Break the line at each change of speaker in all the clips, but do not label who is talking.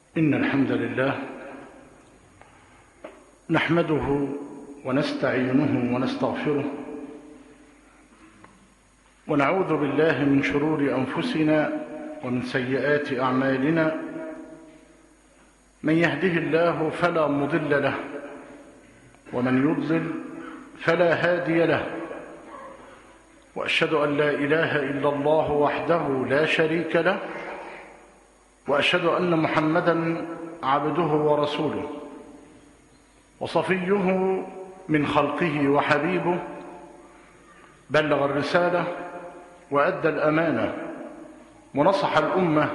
إن الحمد لله نحمده ونستعينه ونستغفره ونعوذ بالله من شرور أنفسنا ومن سيئات أعمالنا. من يهده الله فلا مضل له ومن يضلل فلا هادي له، وأشهد أن لا إله إلا الله وحده لا شريك له، وأشهد أن محمدًا عبده ورسوله وصفيه من خلقه وحبيبه، بلغ الرسالة وأدى الأمانة ونصح الأمة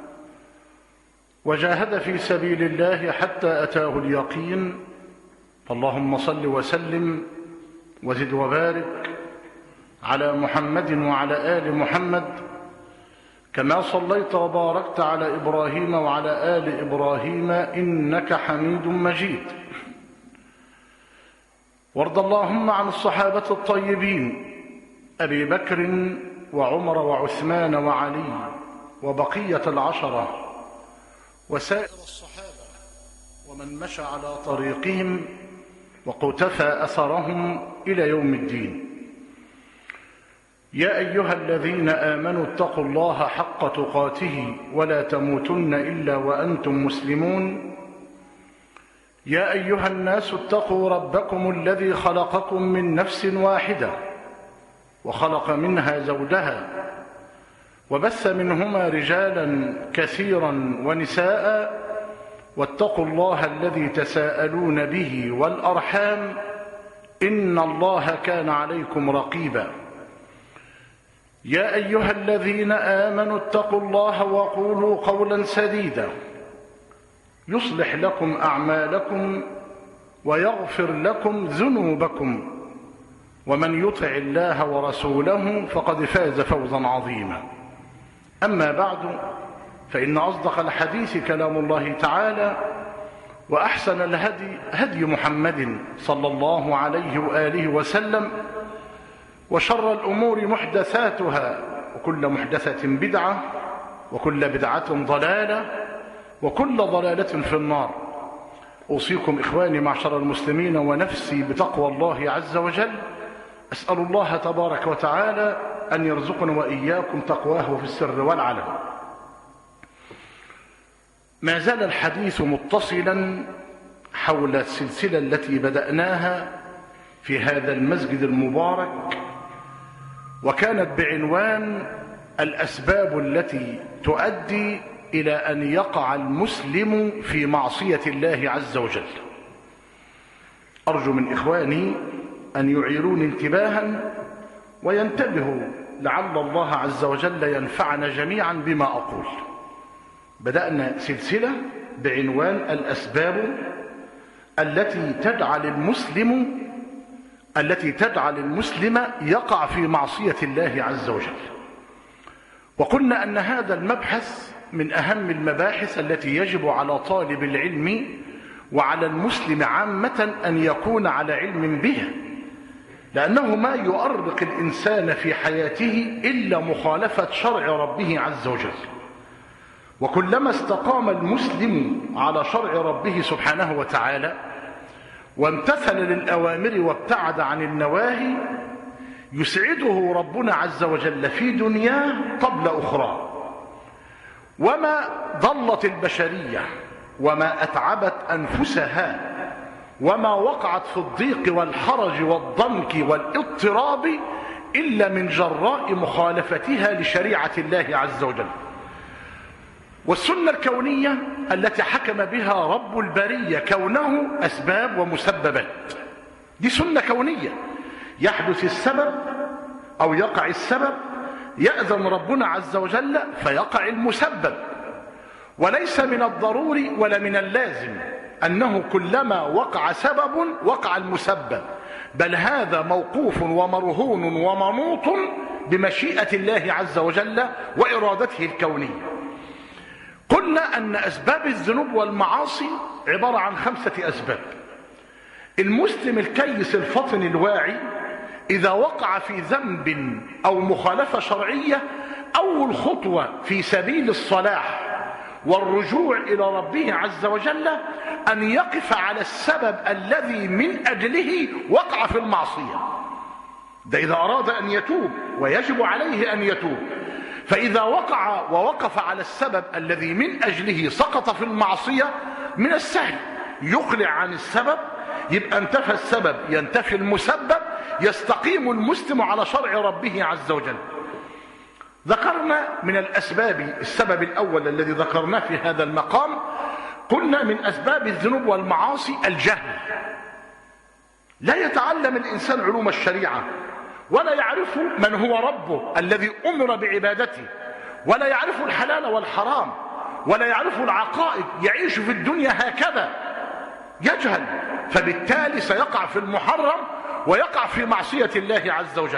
وجاهد في سبيل الله حتى أتاه اليقين. فاللهم صل وسلم وزد وبارك على محمد وعلى آل محمد كما صليت وباركت على إبراهيم وعلى آل إبراهيم إنك حميد مجيد. وارض اللهم عن الصحابة الطيبين أبي بكر وعمر وعثمان وعلي وبقية العشرة وسائر الصحابة ومن مشى على طريقهم وقتفى أثرهم إلى يوم الدين. يا أيها الذين آمنوا اتقوا الله حق تقاته ولا تموتن إلا وأنتم مسلمون. يا أيها الناس اتقوا ربكم الذي خلقكم من نفس واحدة وخلق منها زوجها وبث منهما رجالا كثيرا ونساء، واتقوا الله الذي تساءلون به والأرحام إن الله كان عليكم رقيبا. يا أيها الذين آمنوا اتقوا الله وقولوا قولا سديدا يصلح لكم أعمالكم ويغفر لكم ذنوبكم، ومن يطع الله ورسوله فقد فاز فوزا عظيما. أما بعد، فإن أصدق الحديث كلام الله تعالى، وأحسن الهدي هدي محمد صلى الله عليه وآله وسلم، وشر الأمور محدثاتها، وكل محدثة بدعة، وكل بدعة ضلالة، وكل ضلالة في النار. أوصيكم إخواني معشر المسلمين ونفسي بتقوى الله عز وجل. أسأل الله تبارك وتعالى أن يرزقنا وإياكم تقواه في السر والعلن. ما زال الحديث متصلا حول السلسلة التي بدأناها في هذا المسجد المبارك، وكانت بعنوان الأسباب التي تؤدي إلى أن يقع المسلم في معصية الله عز وجل. أرجو من إخواني أن يعيروني انتباها وينتبهوا لعل الله عز وجل ينفعنا جميعا بما أقول. بدأنا سلسلة بعنوان الأسباب التي تجعل المسلم يقع في معصية الله عز وجل. وقلنا أن هذا المبحث من أهم المباحث التي يجب على طالب العلم وعلى المسلم عامة أن يكون على علم بها، لأنه ما يؤرق الإنسان في حياته إلا مخالفة شرع ربه عز وجل. وكلما استقام المسلم على شرع ربه سبحانه وتعالى وامتثل للأوامر وابتعد عن النواهي، يسعده ربنا عز وجل في دنياه قبل أخرى. وما ضلت البشرية وما أتعبت أنفسها وما وقعت في الضيق والحرج والضنك والاضطراب إلا من جراء مخالفتها لشريعة الله عز وجل. والسنة الكونية التي حكم بها رب البرية كونه أسباب ومسببات، دي سنة كونية، يحدث السبب أو يقع السبب، يأذن ربنا عز وجل فيقع المسبب. وليس من الضروري ولا من اللازم أنه كلما وقع سبب وقع المسبب، بل هذا موقوف ومرهون ومنوط بمشيئة الله عز وجل وإرادته الكونية. قلنا أن أسباب الذنوب والمعاصي عبارة عن 5 أسباب. المسلم الكيس الفطن الواعي إذا وقع في ذنب أو مخالفة شرعية، أول خطوة في سبيل الصلاح والرجوع إلى ربه عز وجل أن يقف على السبب الذي من أجله وقع في المعصية. ده إذا أراد أن يتوب، ويجب عليه أن يتوب. فإذا وقع ووقف على السبب الذي من أجله سقط في المعصية، من السهل يقلع عن السبب، يبقى انتفى السبب ينتفي المسبب، يستقيم المسلم على شرع ربه عز وجل. ذكرنا من الأسباب السبب الأول الذي ذكرناه في هذا المقام، قلنا من أسباب الذنوب والمعاصي الجهل. لا يتعلم الإنسان علوم الشريعة، ولا يعرف من هو ربه الذي أمر بعبادته، ولا يعرف الحلال والحرام، ولا يعرف العقائد، يعيش في الدنيا هكذا يجهل، فبالتالي سيقع في المحرم ويقع في معصية الله عز وجل.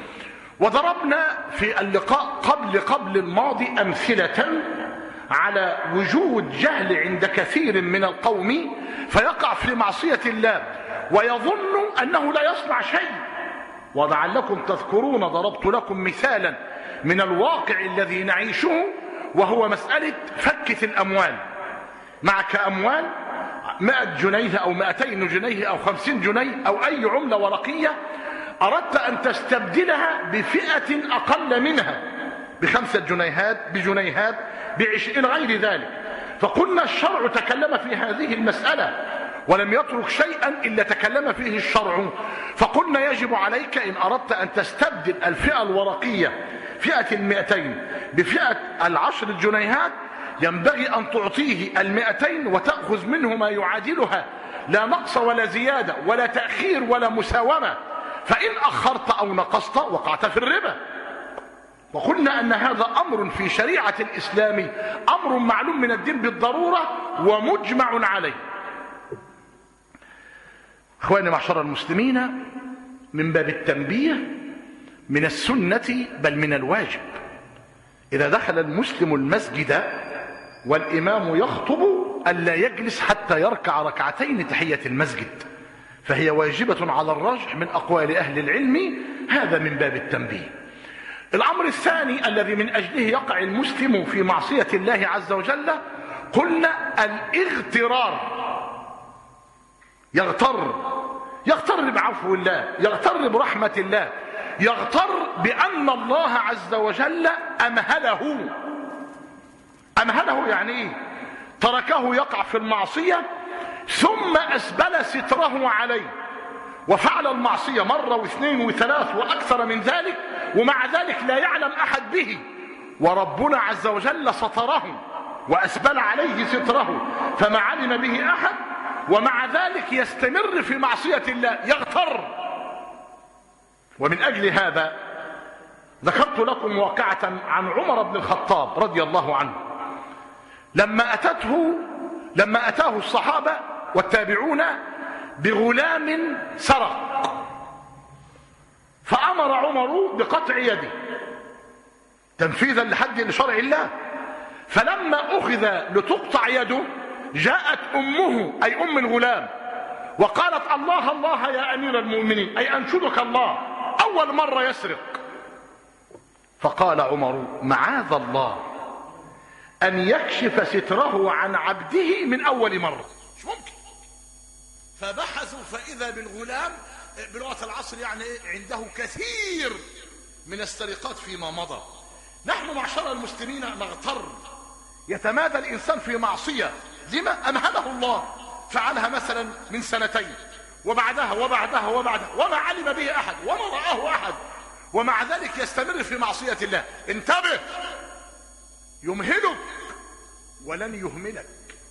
وضربنا في اللقاء قبل الماضي أمثلة على وجود جهل عند كثير من القوم، فيقع في معصية الله ويظن أنه لا يصنع شيء. ولعلكم تذكرون ضربت لكم مثالا من الواقع الذي نعيشه، وهو مسألة فكة الأموال. معك أموال 100 جنيه أو 200 جنيه أو 50 جنيه أو أي عملة ورقية، أردت أن تستبدلها بفئة أقل منها، ب5 جنيهات، بجنيهات، ب20 إلى غير ذلك. فقلنا الشرع تكلم في هذه المسألة ولم يترك شيئا إلا تكلم فيه الشرع. فقلنا يجب عليك إن أردت أن تستبدل الفئة الورقية فئة 200 بفئة 10 جنيهات، ينبغي أن تعطيه 200 وتأخذ منه ما يعادلها، لا نقص ولا زيادة ولا تأخير ولا مساومة. فإن أخرت أو نقصت وقعت في الربا. وقلنا أن هذا أمر في شريعة الإسلام، أمر معلوم من الدين بالضرورة ومجمع عليه. أخواني معشر المسلمين، من باب التنبيه، من السنة بل من الواجب، إذا دخل المسلم المسجد والإمام يخطب ألا يجلس حتى يركع ركعتين تحية المسجد، فهي واجبة على الرجح من أقوال أهل العلم. هذا من باب التنبيه. الأمر الثاني الذي من أجله يقع المسلم في معصية الله عز وجل، قلنا الاغترار. يغتر بعفو الله، يغتر برحمة الله، يغتر بأن الله عز وجل أمهله. يعني إيه؟ تركه يقع في المعصية ثم أسبل ستره عليه، وفعل المعصية مرة واثنين وثلاث وأكثر من ذلك، ومع ذلك لا يعلم أحد به، وربنا عز وجل ستره وأسبل عليه ستره فما علم به أحد، ومع ذلك يستمر في معصية الله، يغتر. ومن أجل هذا ذكرت لكم واقعة عن عمر بن الخطاب رضي الله عنه، لما أتاه الصحابة والتابعون بغلام سرق، فأمر عمر بقطع يده تنفيذا لشرع الله. فلما أخذ لتقطع يده، جاءت أمه أي أم الغلام وقالت: الله الله يا أمير المؤمنين، أي أنشدك الله، أول مرة يسرق. فقال عمر: معاذ الله أن يكشف ستره عن عبده من أول مرة، مش ممكن. فبحثوا فإذا بالغلام بلغة العصر يعني عنده كثير من السرقات فيما مضى. نحن معشر المسلمين نغتر، يتمادى الإنسان في معصية لما أمهله الله، فعلها مثلا من 2 وبعدها وما علم به أحد وما رآه أحد، ومع ذلك يستمر في معصية الله. انتبه، يمهلك ولن يهملك،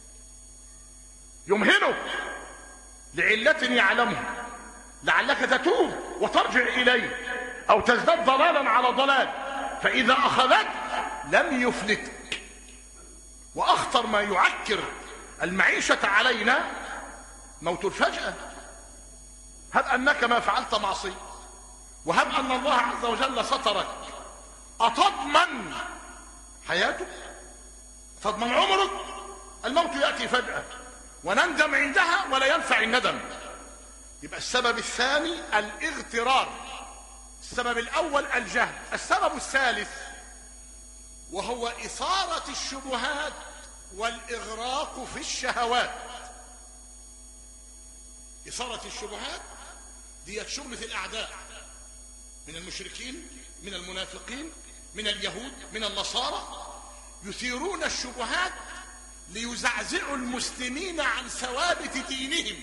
يمهلك لعلة يعلمها، لعلك تتوب وترجع إليه أو تزداد ضلالا على ضلال، فإذا أخذت لم يفلتك. وأخطر ما يعكر المعيشة علينا موت الفجأة. هب أنك ما فعلت معصية، وهب أن الله عز وجل سترك، أتضمن حياتك؟ تضمن عمرك؟ الموت يأتي فجأة ونندم عندها ولا ينفع الندم. يبقى السبب الثاني الاغترار، السبب الأول الجهل. السبب الثالث وهو إثارة الشبهات والإغراق في الشهوات. إثارة الشبهات دي شغلة الأعداء من المشركين، من المنافقين، من اليهود، من النصارى، يثيرون الشبهات ليزعزعوا المسلمين عن ثوابت دينهم،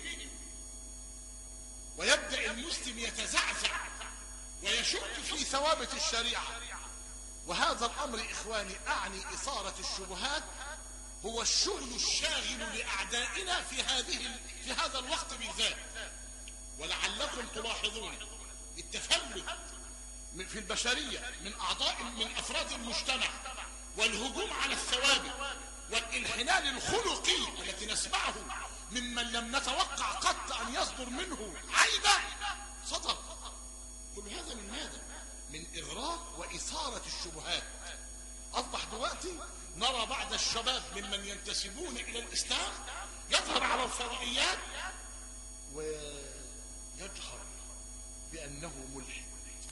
ويبدأ المسلم يتزعزع ويشك في ثوابت الشريعة. وهذا الأمر إخواني أعني إثارة الشبهات هو الشغل الشاغل لأعدائنا في هذا الوقت بالذات. ولعلكم تلاحظون التفلت في البشرية من أفراد المجتمع، والهجوم على الثوابت، والانحلال الخلقي التي نسمعه ممن لم نتوقع قط أن يصدر منه عيبة صدر. كل هذا من ماذا؟ من إغراق وإثارة الشبهات. أصبح دلوقتي نرى بعض الشباب ممن ينتسبون إلى الإسلام يظهر على الفضائيات ويجهر بأنه ملحد.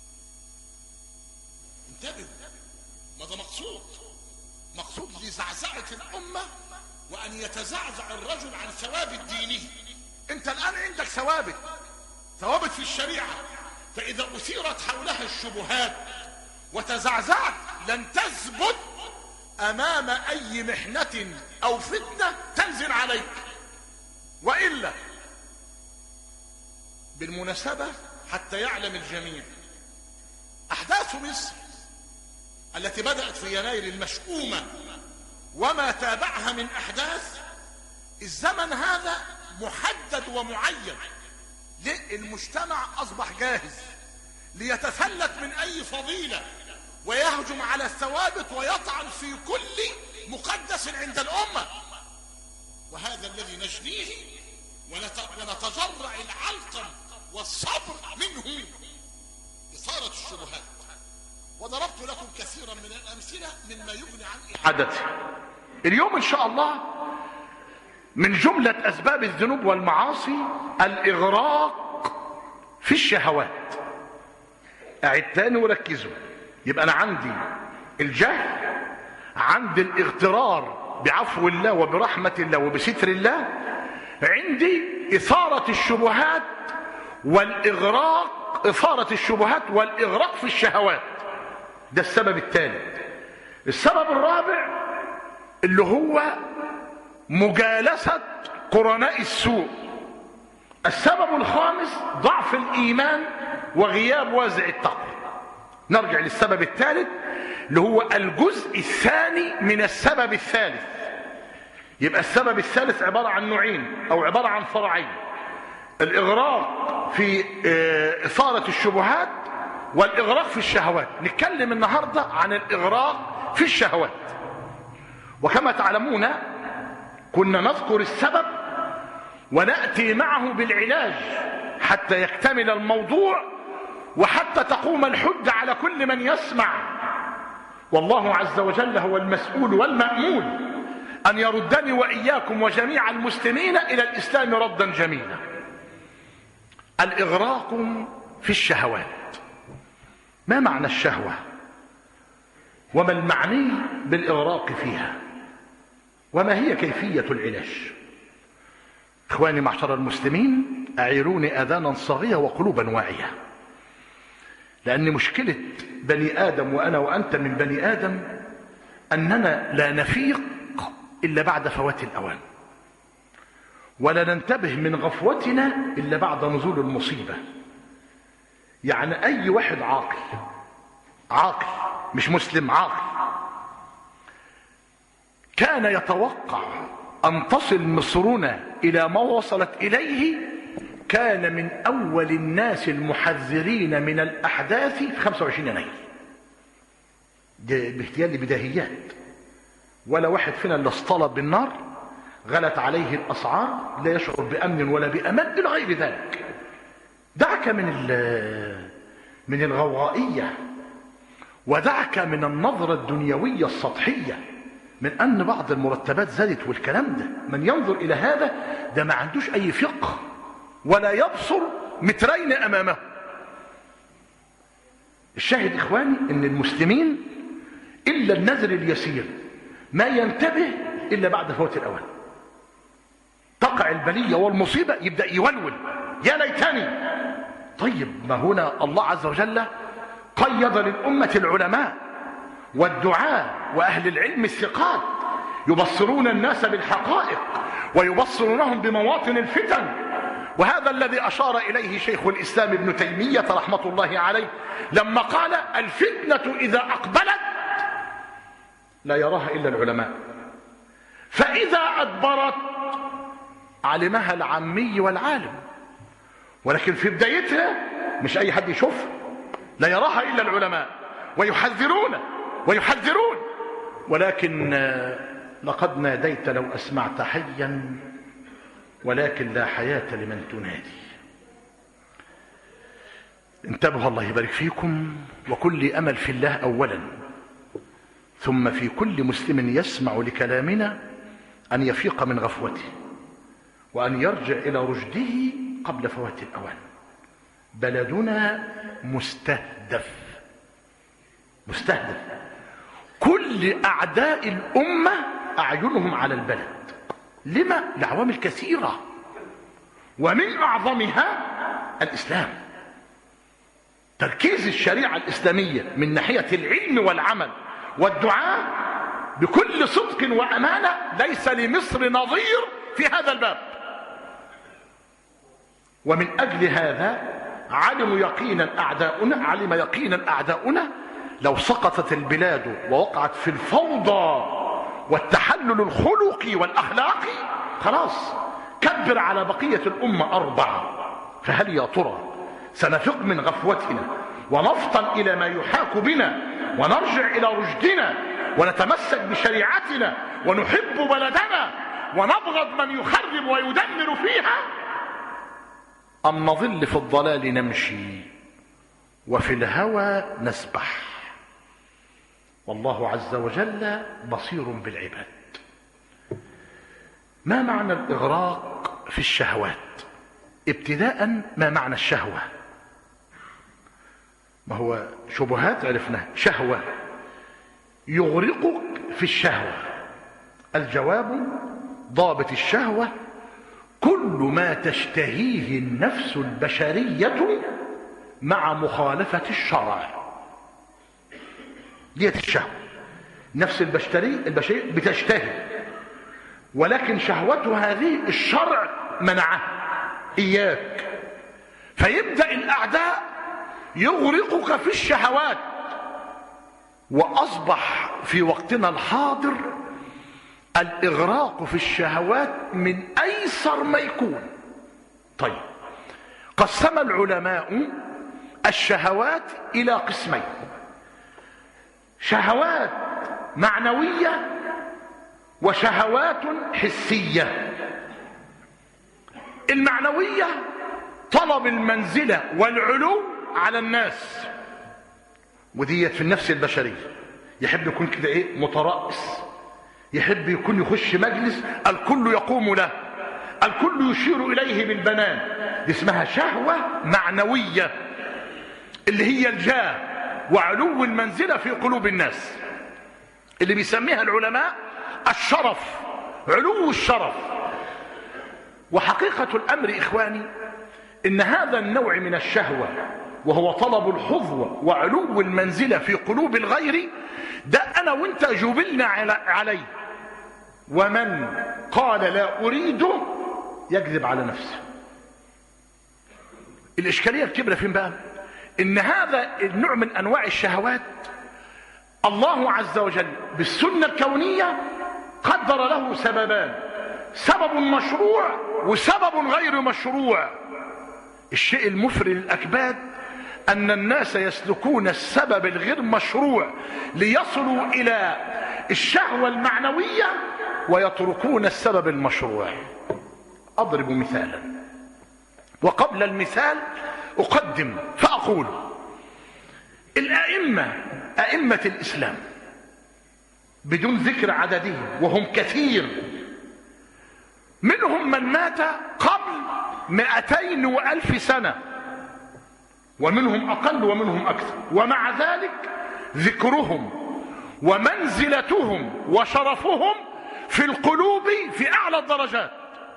انتبهوا، ماذا مقصود لزعزعة الأمة، وأن يتزعزع الرجل عن ثوابت دينه. أنت الآن عندك ثوابت في الشريعة، فإذا أثيرت حولها الشبهات وتزعزعت لن تثبت أمام أي محنة أو فتنة تنزل عليك. وإلا بالمناسبة حتى يعلم الجميع، أحداث مصر التي بدأت في يناير المشؤومة وما تابعها من أحداث، الزمن هذا محدد ومعين. المجتمع أصبح جاهز ليتفلت من أي فضيلة ويهجم على الثوابت ويطعن في كل مقدس عند الأمة. وهذا الذي نجنيه ونتجرع العلقم والصبر منه، إثارة الشبهات. وضربت لكم كثيرا من الأمثلة مما يغني عن إعادته. اليوم إن شاء الله من جملة أسباب الذنوب والمعاصي الإغراق في الشهوات. أعد تاني وركزوا. يبقى أنا عندي الجهل، عندي الاغترار بعفو الله وبرحمة الله وبستر الله، عندي إثارة الشبهات والإغراق، إثارة الشبهات والإغراق في الشهوات. ده السبب الثالث. السبب الرابع اللي هو مجالسة قرناء السوء. السبب الخامس ضعف الإيمان وغياب وازع التقوى. نرجع للسبب الثالث اللي هو الجزء الثاني من السبب الثالث. يبقى السبب الثالث عبارة عن نوعين أو عبارة عن فرعين: الإغراق في إثارة الشبهات والإغراق في الشهوات. نتكلم النهاردة عن الإغراق في الشهوات. وكما تعلمون كنا نذكر السبب ونأتي معه بالعلاج حتى يكتمل الموضوع وحتى تقوم الحجة على كل من يسمع. والله عز وجل هو المسؤول والمأمول أن يردني وإياكم وجميع المسلمين إلى الإسلام ردا جميلا. الإغراق في الشهوات. ما معنى الشهوة؟ وما المعني بالإغراق فيها؟ وما هي كيفية العلاج؟ إخواني معشر المسلمين، أعيروني آذانا صاغية وقلوبا واعية، لأن مشكلة بني آدم وأنا وأنت من بني آدم أننا لا نفيق إلا بعد فوات الأوان، ولا ننتبه من غفوتنا إلا بعد نزول المصيبة. يعني أي واحد عاقل مش مسلم، عاقل كان يتوقع أن تصل مصرنا إلى ما وصلت إليه كان من أول الناس المحذرين من الأحداث في 25 يناير. باحتيال بداهيات، ولا واحد فينا اللي اصطلب بالنار غلت عليه الأسعار، لا يشعر بأمن ولا بأمان إلى غير ذلك. دعك من الغوغائية، ودعك من النظرة الدنيوية السطحية، من أن بعض المرتبات زادت والكلام ده. من ينظر إلى هذا ده ما عندوش أي فقه ولا يبصر مترين أمامه. الشاهد إخواني إن المسلمين إلا النذر اليسير ما ينتبه إلا بعد فوات الأوان. تقع البلية والمصيبة يبدأ يولول يا ليتني. طيب ما هنا الله عز وجل قيض للأمة العلماء والدعاة وأهل العلم الثقات يبصرون الناس بالحقائق ويبصرونهم بمواطن الفتن. وهذا الذي أشار إليه شيخ الإسلام ابن تيمية رحمة الله عليه لما قال الفتنة إذا أقبلت لا يراها إلا العلماء، فإذا أدبرت علمها العامي والعالم، ولكن في بدايتها مش أي حد يشوف، لا يراها إلا العلماء ويحذرون. ولكن لقد ناديت لو أسمعت حيا ولكن لا حياة لمن تنادي. انتبهوا الله يبارك فيكم، وكل أمل في الله أولا، ثم في كل مسلم يسمع لكلامنا أن يفيق من غفوته وأن يرجع إلى رشده قبل فوات الأوان. بلدنا مستهدف. كل أعداء الأمة أعينهم على البلد. لما؟ لعوامل كثيرة، ومن أعظمها الإسلام. تركيز الشريعة الإسلامية من ناحية العلم والعمل والدعاء بكل صدق وأمانة ليس لمصر نظير في هذا الباب. ومن أجل هذا علم يقينا أعداؤنا لو سقطت البلاد ووقعت في الفوضى والتحلل الخلقي والأخلاقي خلاص كبر على بقية الأمة 4. فهل يا ترى سنفق من غفوتنا ونفطن إلى ما يحاك بنا ونرجع إلى رشدنا ونتمسك بشريعتنا ونحب بلدنا ونبغض من يخرب ويدمر فيها، أم نظل في الضلال نمشي وفي الهوى نسبح؟ والله عز وجل بصير بالعباد. ما معنى الإغراق في الشهوات؟ ابتداء ما معنى الشهوة؟ ما هو شبهات عرفنا. شهوة يغرقك في الشهوة. الجواب ضابط الشهوة كل ما تشتهيه النفس البشرية مع مخالفة الشرع. ديت الشهوة. نفس البشرية بتشتهي، ولكن شهوته هذه الشرع منعه إياك، فيبدأ الأعداء يغرقك في الشهوات. وأصبح في وقتنا الحاضر الإغراق في الشهوات من أيسر ما يكون. طيب، قسم العلماء الشهوات إلى قسمين: شهوات معنوية وشهوات حسية. المعنوية طلب المنزلة والعلو على الناس، وديت في النفس البشرية. يحب يكون كده مترأس، يحب يكون يخش مجلس الكل يقوم له، الكل يشير إليه بالبنان. دي اسمها شهوة معنوية، اللي هي الجاه وعلو المنزلة في قلوب الناس، اللي بيسميها العلماء الشرف، علو الشرف. وحقيقة الأمر إخواني إن هذا النوع من الشهوة وهو طلب الحظوة وعلو المنزلة في قلوب الغير، ده أنا وإنت جبلنا عليه. ومن قال لا أريده يكذب على نفسه. الإشكالية الكبرى فين بقى؟ إن هذا النوع من أنواع الشهوات الله عز وجل بالسنة الكونية قدر له سببان: سبب مشروع وسبب غير مشروع. الشيء المفري للأكباد أن الناس يسلكون السبب الغير مشروع ليصلوا إلى الشهوة المعنوية ويتركون السبب المشروع. أضرب مثالا، وقبل المثال أقدم فأقول: أئمة الإسلام بدون ذكر عددهم وهم كثير، منهم من مات قبل 200,000 سنة، ومنهم أقل ومنهم أكثر، ومع ذلك ذكرهم ومنزلتهم وشرفهم في القلوب في أعلى الدرجات.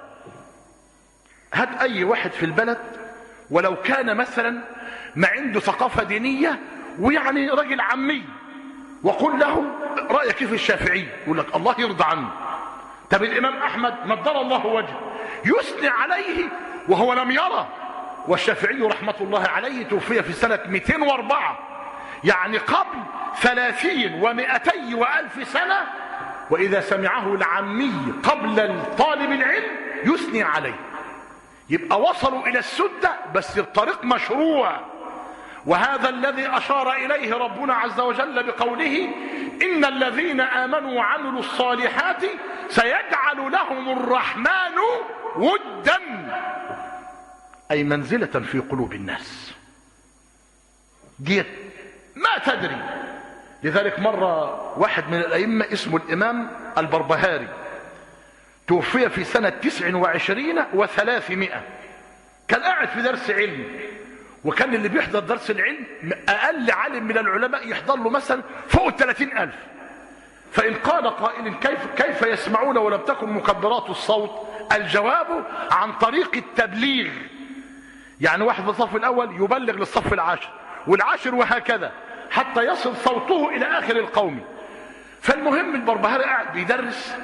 هات أي واحد في البلد ولو كان مثلا ما عنده ثقافة دينية ويعني رجل عمي، وقل له رأيك كيف الشافعي، يقول لك الله يرضى عنه. طب الإمام أحمد نضر الله وجهه يثني عليه وهو لم يرى. والشافعي رحمة الله عليه توفي في سنة 204، يعني قبل 30 و200 وألف سنة، وإذا سمعه العامي قبل الطالب العلم يثني عليه. يبقى وصلوا إلى السدة بس الطريق مشروع. وهذا الذي أشار إليه ربنا عز وجل بقوله إن الذين آمنوا وعملوا الصالحات سيجعل لهم الرحمن ودا، أي منزلة في قلوب الناس دي ما تدري. لذلك مرة واحد من الأئمة اسمه الإمام البربهاري توفي في سنة 29 و300، كان قاعد في درس علم، وكان اللي بيحضر درس العلم أقل عالم من العلماء يحضر له مثلا فوق 30,000. فإن قال قائل كيف يسمعون ولم تكن مكبرات الصوت؟ الجواب عن طريق التبليغ. يعني واحد في الصف الأول يبلغ للصف العاشر والعاشر وهكذا حتى يصل صوته إلى آخر القوم. فالمهم البربهاري قاعد بيدرس،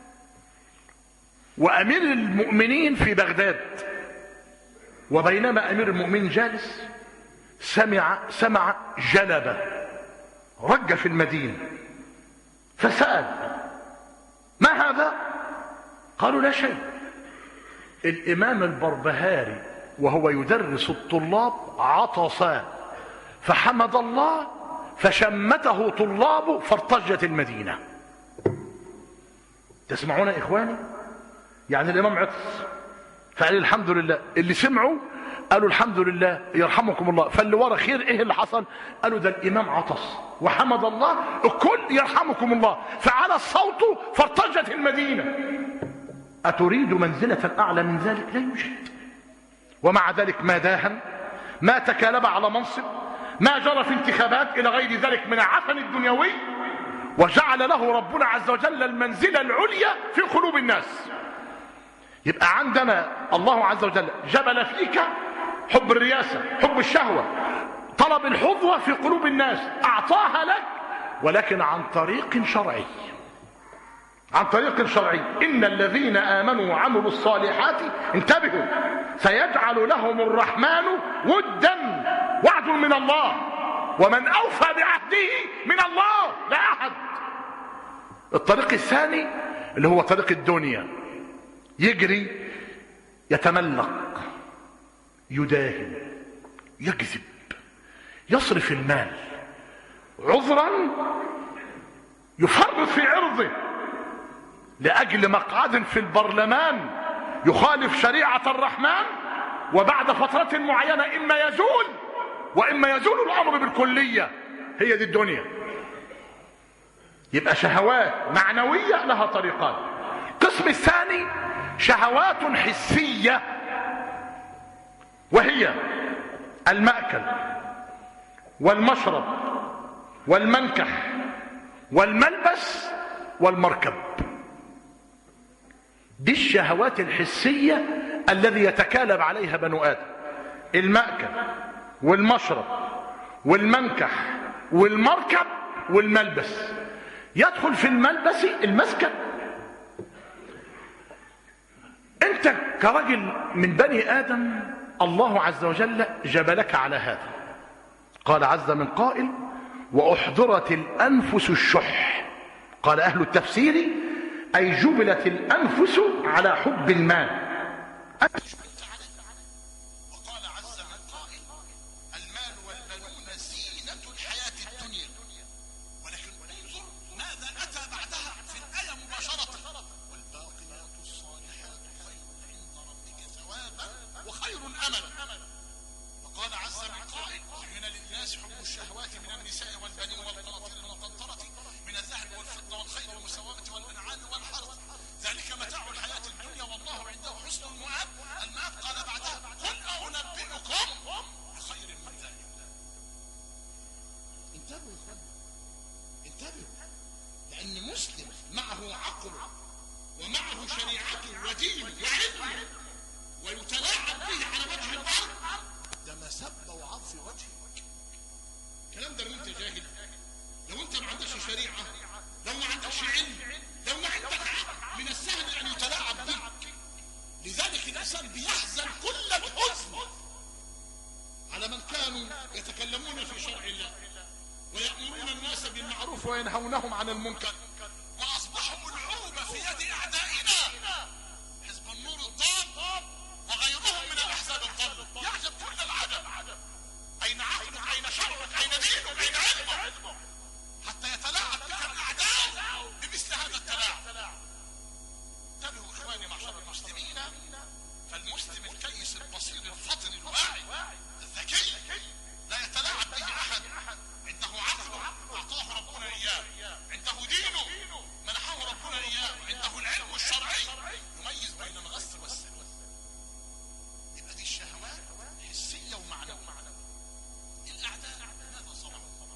وأمير المؤمنين في بغداد، وبينما أمير المؤمنين جالس سمع جلبة رج في المدينة، فسأل ما هذا؟ قالوا لا شيء. الإمام البربهاري وهو يدرس الطلاب عطس فحمد الله فشمته طلابه فارتجت المدينة. تسمعون يا إخواني؟ يعني الإمام عطس فقال الحمد لله، اللي سمعوا قالوا الحمد لله يرحمكم الله، فاللي ورا خير. ايه اللي حصل؟ قالوا ده الإمام عطس وحمد الله، الكل يرحمكم الله، فعلى الصوت فارتجت المدينة. أتريد منزلة أعلى من ذلك؟ لا يوجد. ومع ذلك ما داهن، ما تكالب على منصب، ما جرى في انتخابات إلى غير ذلك من العفن الدنيوي، وجعل له ربنا عز وجل المنزلة العليا في قلوب الناس. يبقى عندنا الله عز وجل جبل فيك حب الرياسة، حب الشهوة، طلب الحظوة في قلوب الناس، أعطاها لك ولكن عن طريق شرعي. عن طريق شرعي. إن الذين آمنوا وعملوا الصالحات انتبهوا سيجعل لهم الرحمن ودا، وعد من الله، ومن أوفى بعهده من الله لا أحد. الطريق الثاني اللي هو طريق الدنيا، يجري يتملق يداهن يكذب يصرف المال عذرا، يفرط في عرضه لأجل مقعد في البرلمان يخالف شريعة الرحمن، وبعد فترة معينة إما يزول وإما يزول الأمر بالكلية. هي دي الدنيا. يبقى شهوات معنوية لها طريقان. القسم الثاني شهوات حسية، وهي المأكل والمشرب والمنكح والملبس والمركب. دي الشهوات الحسية الذي يتكالب عليها بنو آدم. المأكل والمشرب والمنكح والمركب والملبس. يدخل في الملبس المسكن. انت كرجل من بني آدم الله عز وجل جبلك على هذا. قال عز من قائل وأحضرت الأنفس الشح. قال أهل التفسير أي جبلت الأنفس على حب المال.
وقال عز من قائل المال والبنون زينة الحياة الدنيا، ولكن انظر ماذا أتى بعدها في الآية مباشرة والباقيات الصالحات خير عند ربك ثوابا وخير أملا. وقال عز من قائل من للناس حب الشهوات من النساء والبنين والقناطير المقنطرة من الذهب والفضة والخيل المسومة والأنعام والحرث ذلك متاع الحياة الدنيا والله عنده حسن المآب. المآب قال بعدها قل أنبئكم بخير من ذلك. انتبهوا يا اخوان، انتبهوا، لأن مسلم معه عقله ومعه شريعته ودينه وعلمه ويتلاعب به على وجه الارض، ده مسبه وعض في وجهك. الكلام ده لو انت جاهل، لو انت ما عندكش شريعه، لو ما عندكش علم، لو ما عندك عقل، من السهل ان يتلاعب بك. لذلك الانسان بيحزن كل الحزن على من كانوا يتكلمون في شرع الله ويأمرون الناس بالمعروف وينهونهم عن المنكر، واصبحوا العوبة في يد اعدائنا حزب النور الضال وغيرهم من الاحزاب الضالة. يعجب كل العجب، اين عقلك، اين شرعك، اين دينك، اين علمك، حتى يتلاعب بك الاعداء بمثل هذا التلاعب. انتبهوا اخواني معشر المسلمين، فالمسلم الكيس البصير الفطن الواعي الذكي لا يتلاعب به احد. عنده عقله اعطاه ربنا اياه، عنده دينه منحه ربنا اياه، عنده العلم الشرعي يميز بين الغث والسلوى. يبقى دي الشهوات حسيه ومعنويه. الاعداء ماذا صنعوا؟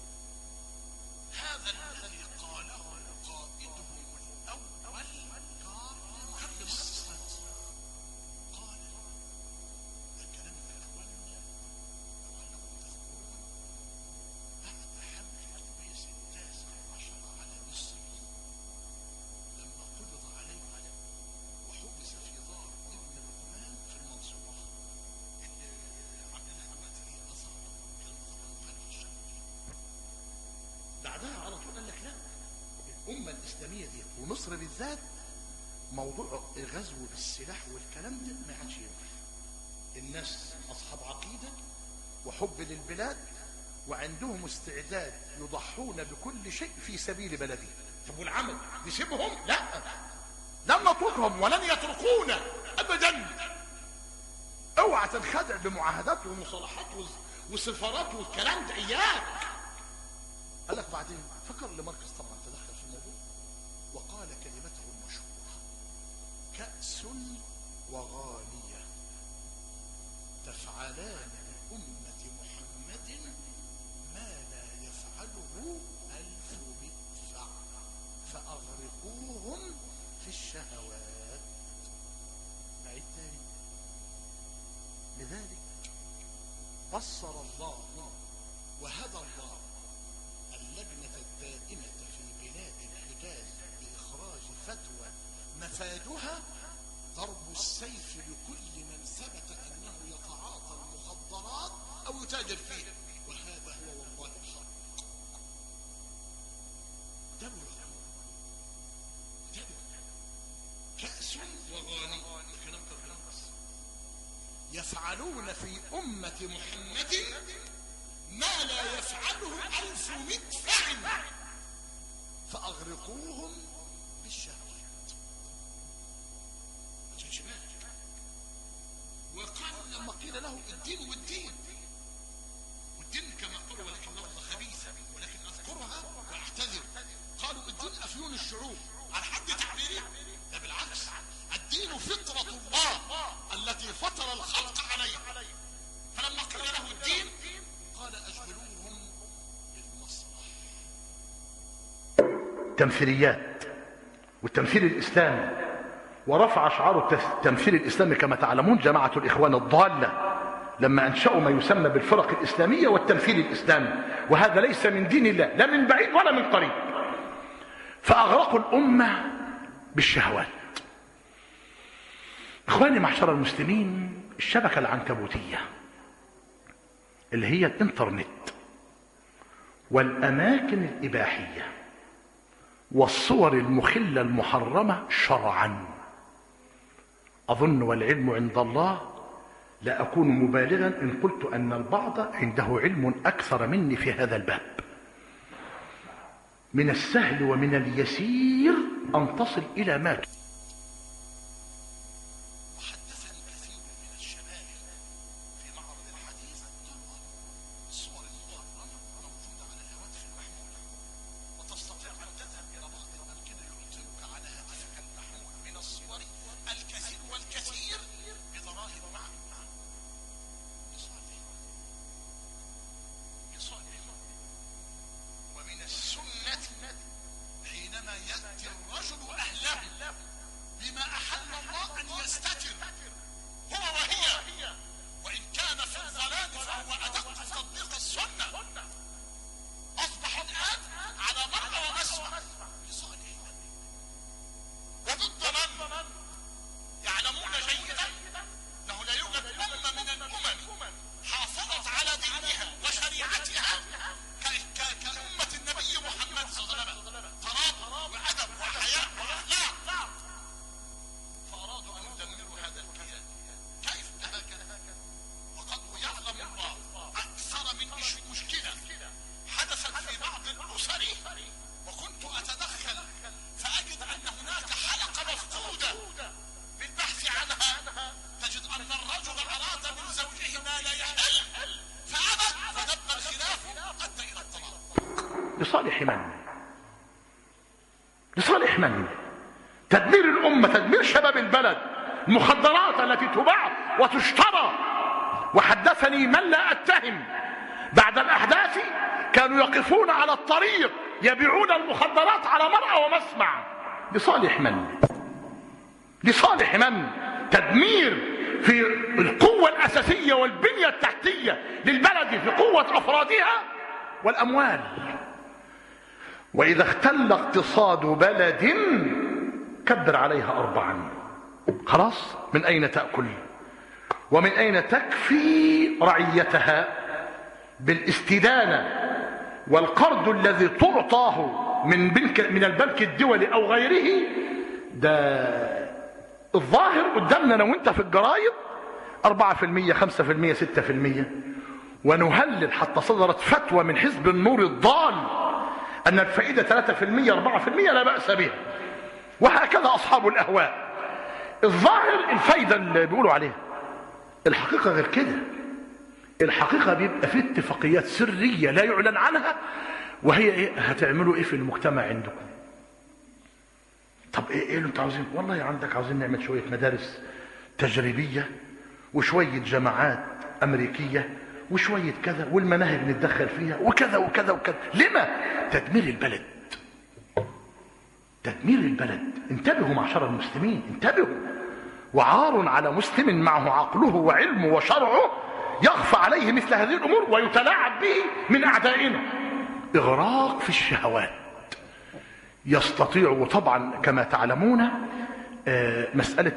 هذا الذي قاله قائدهم الاول كارل ماركس قال، الكلام يا اخواننا لعلكم تذكرون، بعد حمله لويس ال19 على مصر لما قبض عليه وحبس في دار ابن لقمان في المنصورة اللي عملها دلوقتي ايه ازهر، كان طبعا مخالف الشرع. بعدها على طول قال لك لا، الامه الاسلاميه دي ومصر بالذات موضوع الغزو بالسلاح والكلام ده ما عادش ينفع. الناس اصحاب عقيده وحب للبلاد وعندهم استعداد يضحون بكل شيء في سبيل بلدهم. طب والعمل نسيبهم؟ لا، لن نتركهم ولن يتركونا ابدا. اوعى تنخدع بمعاهدات ومصالحات وسفارات والكلام ده اياك. قال لك بعدين فكر لماركس طبعا تدخل في الموضوع وقال كلمته المشهوره: كأس وغانية تفعلان بأمة محمد ما لا يفعله 1000 مدفع فأغرقوهم في الشهوات. بعيد تاني. لذلك بصر الله وهدى الله اللجنة الدائمة في بلاد الحجاز بإخراج فتوى مفادها ضرب السيف لكل من ثبت أنه يتعاطى المخدرات أو يتاجر فيها، وهذا هو والله الحق. انتبهوا كأس وغاني يفعلون في أمة محمد ما لا يفعله 1000 مدفع فأغرقوهم بالشهوات. وقال لما قيل له الدين والدين كما قالوا ولكن لفظة خبيثة ولكن أذكرها وأعتذر، قالوا الدين أفيون الشعوب. على حد تعبيري ده بالعكس، الدين فطرة الله التي فطر الخلق عليها. فلما قيل له الدين قال أشغلوهم بالمصلحة.
تمثيليات والتمثيل الإسلامي، ورفع شعار التمثيل الإسلامي كما تعلمون جماعة الإخوان الضالة لما أنشأوا ما يسمى بالفرق الإسلامية والتمثيل الإسلامي، وهذا ليس من دين الله لا من بعيد ولا من قريب. فأغرقوا الأمة بالشهوات. إخواني معشر المسلمين، الشبكة العنكبوتية اللي هي الإنترنت والأماكن الإباحية والصور المخلة المحرمة شرعا، أظن والعلم عند الله لا أكون مبالغا إن قلت أن البعض عنده علم أكثر مني في هذا الباب. من السهل ومن اليسير أن تصل إلى ما
وحدثني كثير من الشباب في معرض الحديث قالوا الصور المحرمة موجودة على الهواتف المحمولة، وتستطيع أن تذهب إلى بعض الأماكن يعطيك على هاتفك المحمول من الصور الكثير والكثير بضرائب معلومة لصالح. ومن السنة حينما يأتي الرجل أهله
لصالح من؟ لصالح من؟ تدمير الأمة، تدمير شباب البلد، المخدرات التي تباع وتشترى. وحدثني من لا أتهم بعد الأحداث كانوا يقفون على الطريق يبيعون المخدرات على مرأى ومسمع. لصالح من؟ لصالح من؟ تدمير في القوة الأساسية والبنية التحتية للبلد، في قوة أفرادها والأموال. وإذا اختل اقتصاد بلد كبر عليها 4. خلاص، من أين تأكل؟ ومن أين تكفي رعيتها؟ بالاستدانة والقرض الذي تعطاه من البنك الدولي أو غيره. ده الظاهر قدامنا لو انت في الجرايد 4%، 5%، 6%. ونهلل حتى صدرت فتوى من حزب النور الضال أن الفائدة 3%، 4% لا بأس بها، وهكذا أصحاب الأهواء. الظاهر الفايدة اللي بيقولوا عليها، الحقيقة غير كده. الحقيقة بيبقى في اتفاقيات سرية لا يعلن عنها، وهي ايه؟ هتعملوا ايه في المجتمع عندكم؟ طب ايه اللي انتوا عاوزين؟ والله عندك عاوزين نعمل شوية مدارس تجريبية وشوية جامعات أمريكية وشوية كذا، والمناهج نتدخل فيها وكذا وكذا وكذا. لما؟ تدمير البلد، تدمير البلد. انتبهوا معشر المسلمين، انتبهوا. وعار على مسلم معه عقله وعلمه وشرعه يخفى عليه مثل هذه الأمور ويتلاعب به من أعدائنا. إغراق في الشهوات. يستطيع طبعا كما تعلمون مسألة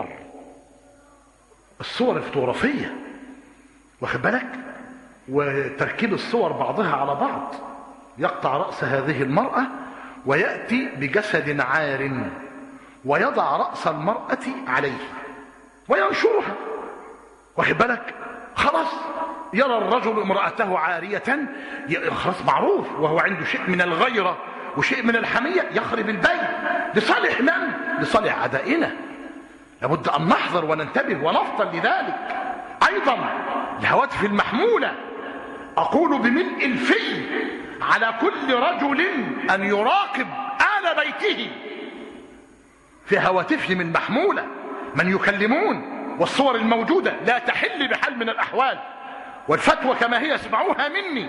الصور الفوتوغرافية، واخد بالك، وتركيب الصور بعضها على بعض. يقطع رأس هذه المرأة ويأتي بجسد عار ويضع رأس المرأة عليه وينشرها، واخد بالك. خلاص يرى الرجل امرأته عارية، خلاص معروف، وهو عنده شيء من الغيرة وشيء من الحمية، يخرب البيت. لصالح من؟ لصالح أعدائنا. لابد أن نحذر وننتبه ونفطن لذلك. أيضا الهواتف المحمولة، أقول بملء الفي على كل رجل أن يراقب آل بيته في هواتفهم المحمولة من يكلمون، والصور الموجودة لا تحل بحال من الأحوال. والفتوى كما هي اسمعوها مني،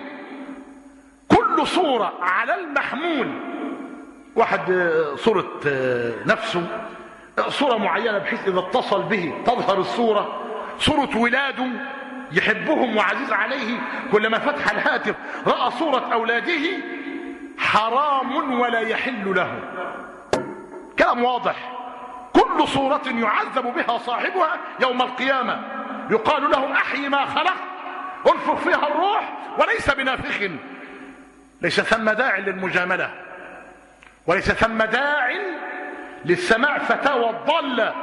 كل صورة على المحمول، واحد صورة نفسه، صورة معينة بحيث إذا اتصل به تظهر الصورة، صورة ولاده يحبهم وعزيز عليه، كلما فتح الهاتف رأى صورة أولاده، حرام ولا يحل له. كلام واضح. كل صورة يعذب بها صاحبها يوم القيامة، يقال له أحي ما خلق، انفخ فيها الروح، وليس بنافخ. ليس ثم داع للمجاملة، وليس ثم داع للسماع فتاوى الضالة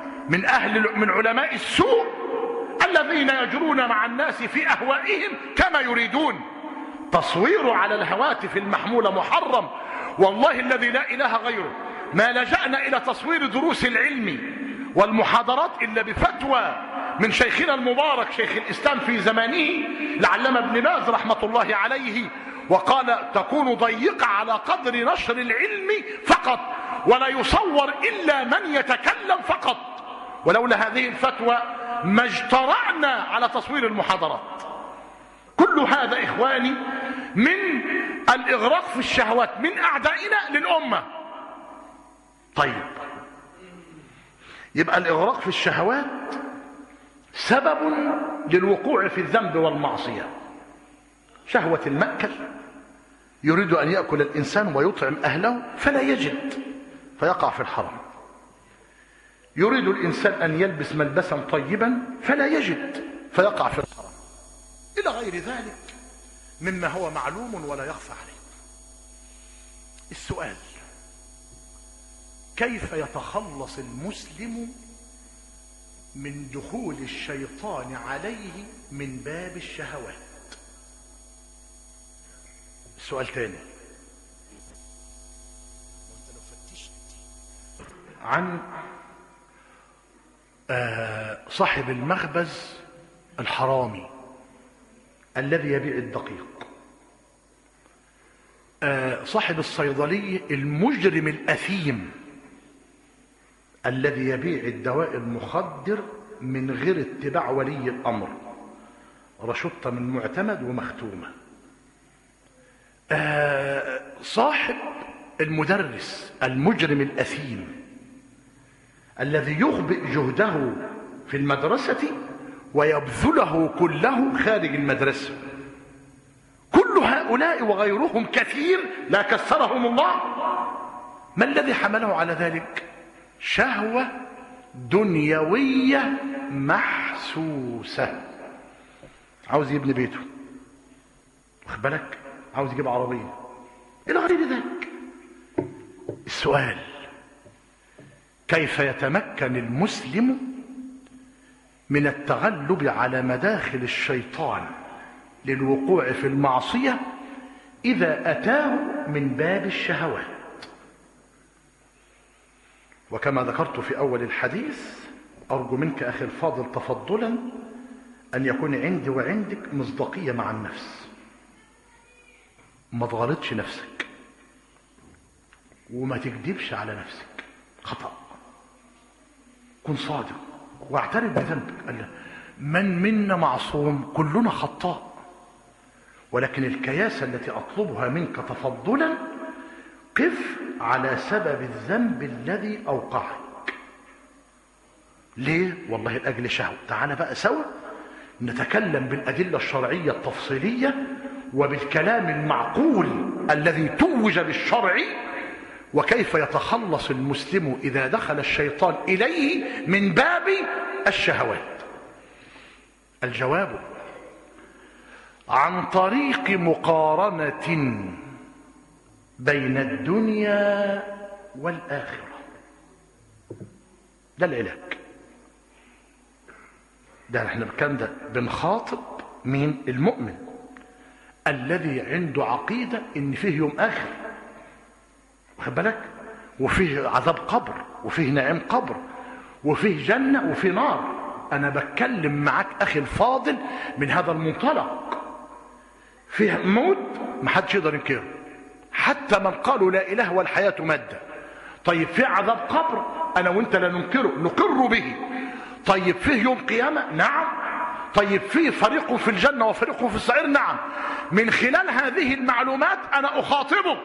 من علماء السوء الذين يجرون مع الناس في أهوائهم كما يريدون. تصوير على الهواتف المحمولة محرم، والله الذي لا إله غيره ما لجأنا إلى تصوير دروس العلم والمحاضرات إلا بفتوى من شيخنا المبارك شيخ الإسلام في زمانه العلامة ابن باز رحمة الله عليه، وقال تكون ضيقة على قدر نشر العلم فقط، ولا يصور إلا من يتكلم فقط. ولولا هذه الفتوى ما اجترأنا على تصوير المحاضرات. كل هذا إخواني من الإغراق في الشهوات من أعدائنا للأمة. طيب، يبقى الإغراق في الشهوات سبب للوقوع في الذنب والمعصية. شهوة المأكل، يريد أن يأكل الإنسان ويطعم أهله فلا يجد فيقع في الحرام. يريد الإنسان أن يلبس ملبسا طيبا فلا يجد فيقع في الحرام، إلى غير ذلك مما هو معلوم ولا يخفى عليه. السؤال: كيف يتخلص المسلم من دخول الشيطان عليه من باب الشهوات؟ السؤال تاني عن صاحب المخبز الحرامي الذي يبيع الدقيق. صاحب الصيدلية المجرم الأثيم الذي يبيع الدواء المخدر من غير اتباع ولي الأمر، رشدة من معتمد ومختومة. صاحب المدرس المجرم الأثيم الذي يخبئ جهده في المدرسة ويبذله كله خارج المدرسة. كل هؤلاء وغيرهم كثير لا كثرهم الله. ما الذي حمله على ذلك؟ شهوة دنيوية محسوسة. عاوز يبني بيته، واخد بالك، عاوز يجيب عربية إلى غير ذلك. السؤال: كيف يتمكن المسلم من التغلب على مداخل الشيطان للوقوع في المعصية إذا أتاه من باب الشهوات؟ وكما ذكرت في أول الحديث، أرجو منك أخي الفاضل تفضلا أن يكون عندي وعندك مصداقية مع النفس. ما تغلطش نفسك وما تكذبش على نفسك، خطأ. كن صادق واعترف بذنبك. من منا معصوم؟ كلنا خطاء. ولكن الكياسة التي أطلبها منك تفضلا، قف على سبب الذنب الذي أوقعك. ليه؟ والله لأجل شهوة. تعال بقى سوا نتكلم بالأدلة الشرعية التفصيلية وبالكلام المعقول الذي توج بالشرع، وكيف يتخلص المسلم إذا دخل الشيطان إليه من باب الشهوات. الجواب: عن طريق مقارنة بين الدنيا والآخرة. ده العلاج. ده احنا كان بنخاطب مين؟ المؤمن الذي عنده عقيدة ان فيه يوم آخر، واخد بالك، وفيه عذاب قبر، وفيه نعيم قبر، وفيه جنة وفيه نار. انا بتكلم معاك اخي الفاضل من هذا المنطلق. فيه موت ما حدش يقدر ينكره، حتى من قالوا لا اله والحياة مادة. طيب في عذاب قبر انا وانت لا ننكره، نقر به. طيب فيه يوم قيامة؟ نعم. طيب فيه فريق في الجنة وفريق في السعير؟ نعم. من خلال هذه المعلومات انا اخاطبك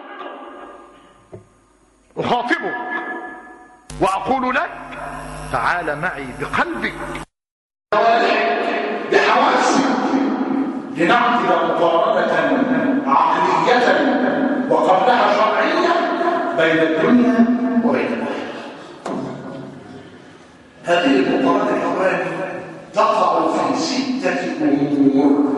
واقول لك: تعال معي بقلبك بحواسك لنعقد مقارنة عقلية وقبلها شرعية بين الدنيا وبين الآخرة. هذه المقارنة الأولى تقع في 6 أمور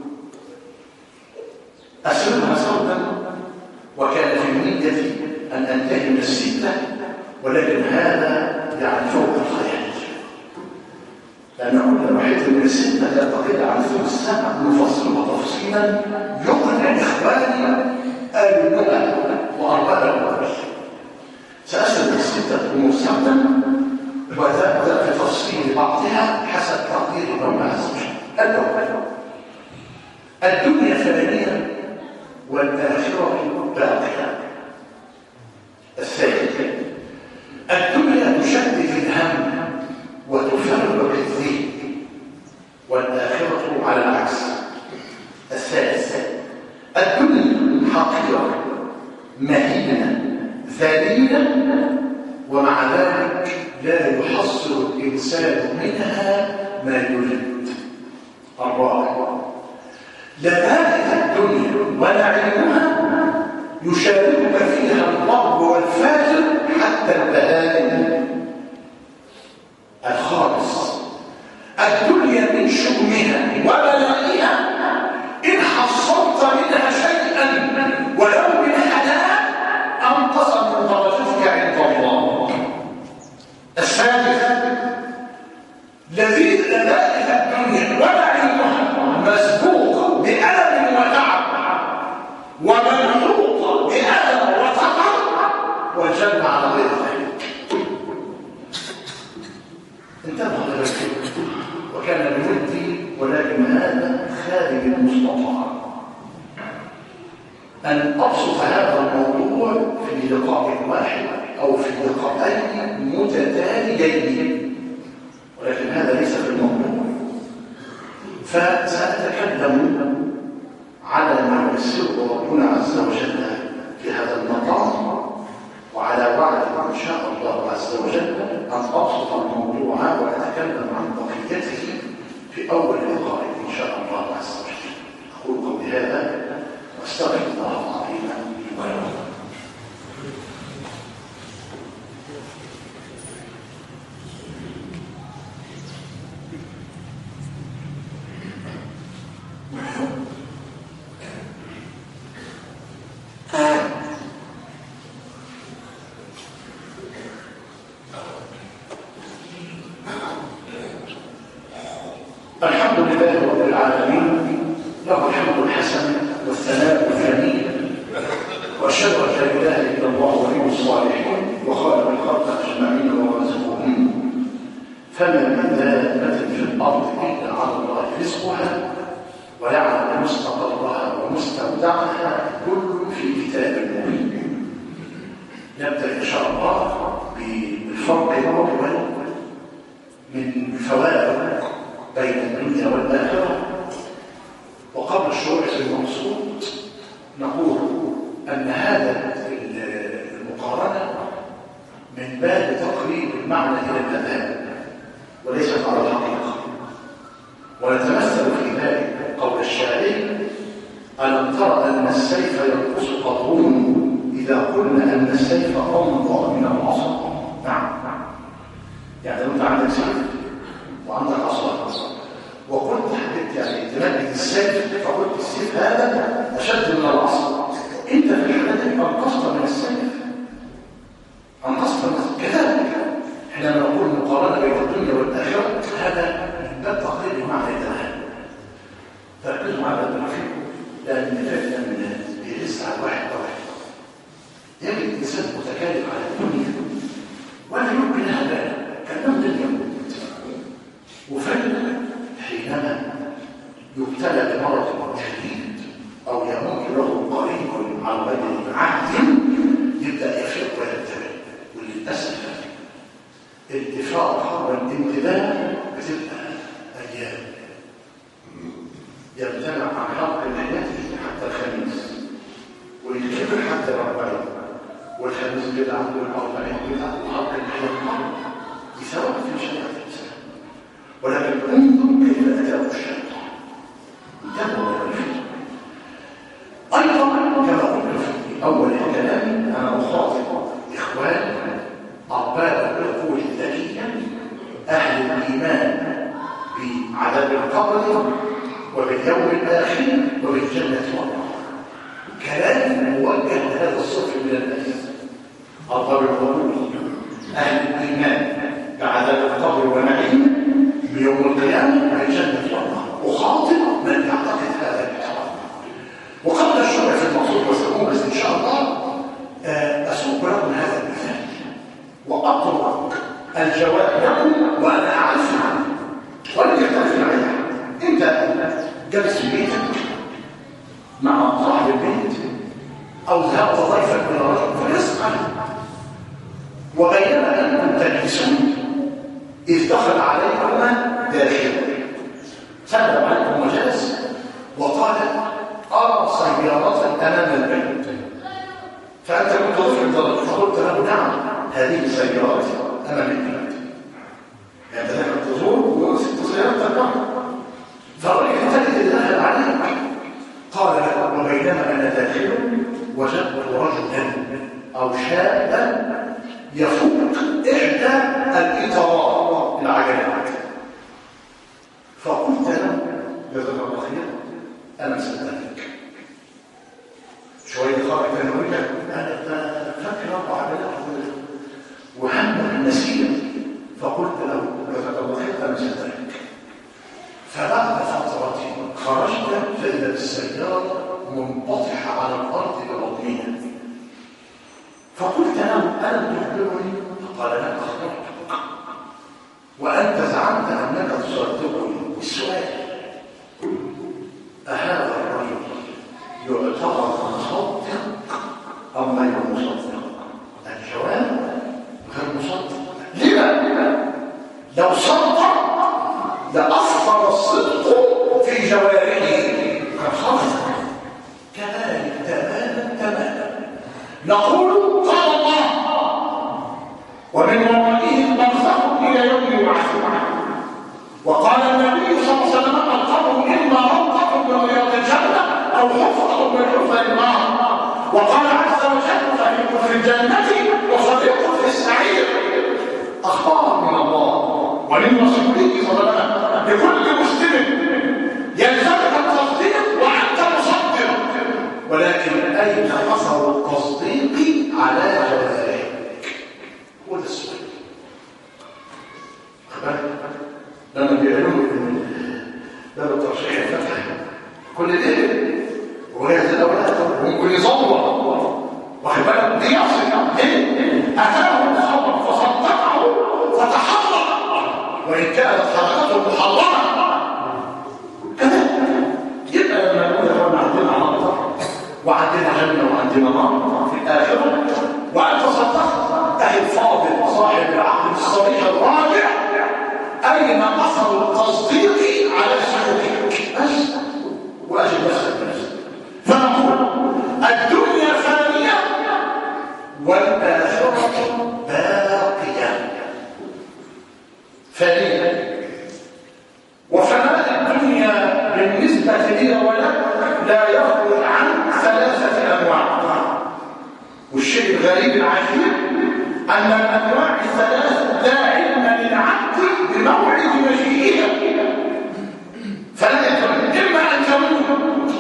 أسردها سردا، وكان في نيتي أن أنتهي من 6، ولكن هذا يعني فوق الخيال، لأن كل واحد من 6 لا تقل عن ثلث ساعة نفصلها تفصيلا يقنع إخواني اللغة وأرباب الأمور. سأسرد 6 أمور سردا وذاك في تفصيل بعضها حسب تقدير الله عز وجل. الأول: الدنيا فانية والآخرة باقية. الثاني: الدنيا تشدد الهم وتفرق الذهن، والآخرة على العكس. الثالث: الدنيا حقيرة مهينة ذليلة، ومع ذلك لا يحصل الإنسان منها ما يريد. الرابع: لذائذ الدنيا ونعيمها يشارك فيها البر والفاجر حتى البهائم. الخامس: الدنيا من شؤمها وبلائها إن حصلت منها شيئا ولو من حلال أنقص من درجتك عند الله. السادس: لذائذ الدنيا ونعيمها مسبوق بألم وتعب وملحوق بألم لقاء واحد أو في لقاءين متتاليين، ولكن هذا ليس في الموضوع. فسأتكلم على ما يسره ربنا عز وجل في هذا المقام، وعلى وعد إن شاء الله عز وجل أن أبسط الموضوع وأتكلم عن بقيته في أول لقاء إن شاء الله عز وجل. أقول قولي هذا واستغفر الله العظيم لي ولكم. الحمد لله رب العالمين، له الحمد الحسن والثناء الثاني، واشهد ان لا اله الا الله ولي الصالحين وخالق الخلق اجمعين ورازقهم، فما من دابه في الارض الا على الله رزقها ويعلم مستقرها ومستودعها كل في كتاب مبين. نبدا ان شاء الله بالفرق الاول من فوائد بين الدنيا والآخرة. وقبل الشروع في المقصود نقول أن هذا المقارنة من باب تقريب المعنى إلى الأذهان وليست على الحقيقة، ونتمثل في ذلك قول الشاعر: ألم تر أن السيف ينقص قدره إذا قلنا أن السيف أمضى من العصا؟ نعم، يعني أنت عندك سيف وعندك عصا، وقلت حبيت يعني تمدد السيف، فقلت السيف هذا أشد من العصا. أنت في الحالة دي أنقصت من السيف، أنقصت من كذلك. حينما نقول مقارنة بين الدنيا والآخرة هذا من باب تقريب معنى الأذهان. تركزوا على الدنيا لأن فعلا بيرس على واحد واحد. يجد الإنسان متكالب على الدنيا ولا يمكن لها بال كأنه دنيا، وفعلا حينما يبتلى بمرض شديد او يموت له قريب على غير عهد يبدا يفيق وينتبه. وللاسف الافراط والانتباه بتبقى ايام، يمتنع عن حلق لحيته حتى الخميس، ويكبر حتى الاربعين، والخميس كده عنده الاربعين كده وحلق اللحيه بسبب في شريعه الاسلام. ولكن انظر كيف اتاه الشيطان انتبهوا للفكر. ايضا كما قلت في اول الكلام انا اخاطب اخواني ارباب العقول الذكيه اهل الايمان بعذاب القبر وباليوم الاخر وبالجنه والنار. كلام موجه لهذا الصف من الناس، ارباب العقول اهل الايمان بعذاب القبر ونعيم بيوم القيامة والجنة والنار. وخاطب من يعتقد هذا الاعتقاد. وقبل الشرع في المقصود والسموم بس إن شاء الله أسوق لكم هذا المثال وأطرق الجواب لكم وأنا أعرف عنه ولن يختلف معي. أنت جالس في بيتك مع صاحب البيت أو ذهب ضيفك إلى رجل فيسأل، وبينما أنكم تجلسون إذ دخل عليكما داخل سلم عليكم وجلس وقال: أرى سيارة أمام البيت. فأنت كنت ضفر فقلت له: نعم، هذه سيارتي أمام البيت. يعني أنت تزور وست سيارتك معك، فرأيك تجد دخل عليك. قال له: وبينما أنا داخل وجدت رجلا أو شابا يفوق إحدى الإطارات العجلات. فقلت له: جزاك الله خير، أنا صدقك. شوية خارج تنويك أنا فاكر وعملت وهم النسير. فقلت له: جزاك الله خير، أنا صدقك. فبعد فترة خرجت فإذا السيارة منبطحة على الأرض ببطنها. فقلت له: ألم تخبرني؟ فقال: لا، أخبرتك، وأنت زعمت أنك تصدقني. السؤال: أهذا الرجل يعتبر مصدق أم غير مصدق؟ نقول قال الله ومن ورائهم برزخ إلى يوم يبعثون. وقال النبي صلى الله عليه وسلم القبر إما روضة من رياض الجنة أو حفرة من حفر النار. وقال عز وجل فريق في الجنة وفريق في السعير. أخبار من الله ومن رسوله صلى الله عليه وسلم لكل مسلم يلزمك التصديق وأنت مصدق، ولكن أين أثر التصديق على جوارحك؟ هو ده السؤال. لما بيعلموا ده الترشيح الفتح كل ده وهي زي الأولاد ممكن يصور واخد بالك دي يصل أتاه الخبر فصدقه فتحرك وإن كانت حركته محرمة يبقى لما نقول احنا عندنا عرض وعندنا جنة وعندنا نار في الآخرة وأنت صدقت أهل الفاضل صاحب العقل الصريح الراجع أين أثر التصديق على سلوكك؟ بس وأجب نفسك. فنقول الدنيا فانية والآخرة باقية. فانية وفناء الدنيا بالنسبة لي ولك لا يخرج عن 3 أنواع. والشيء الغريب العجيب أن الأنواع ال3 لا علم للعبد بموعد مجيئها، فلا يكون إما أن تموت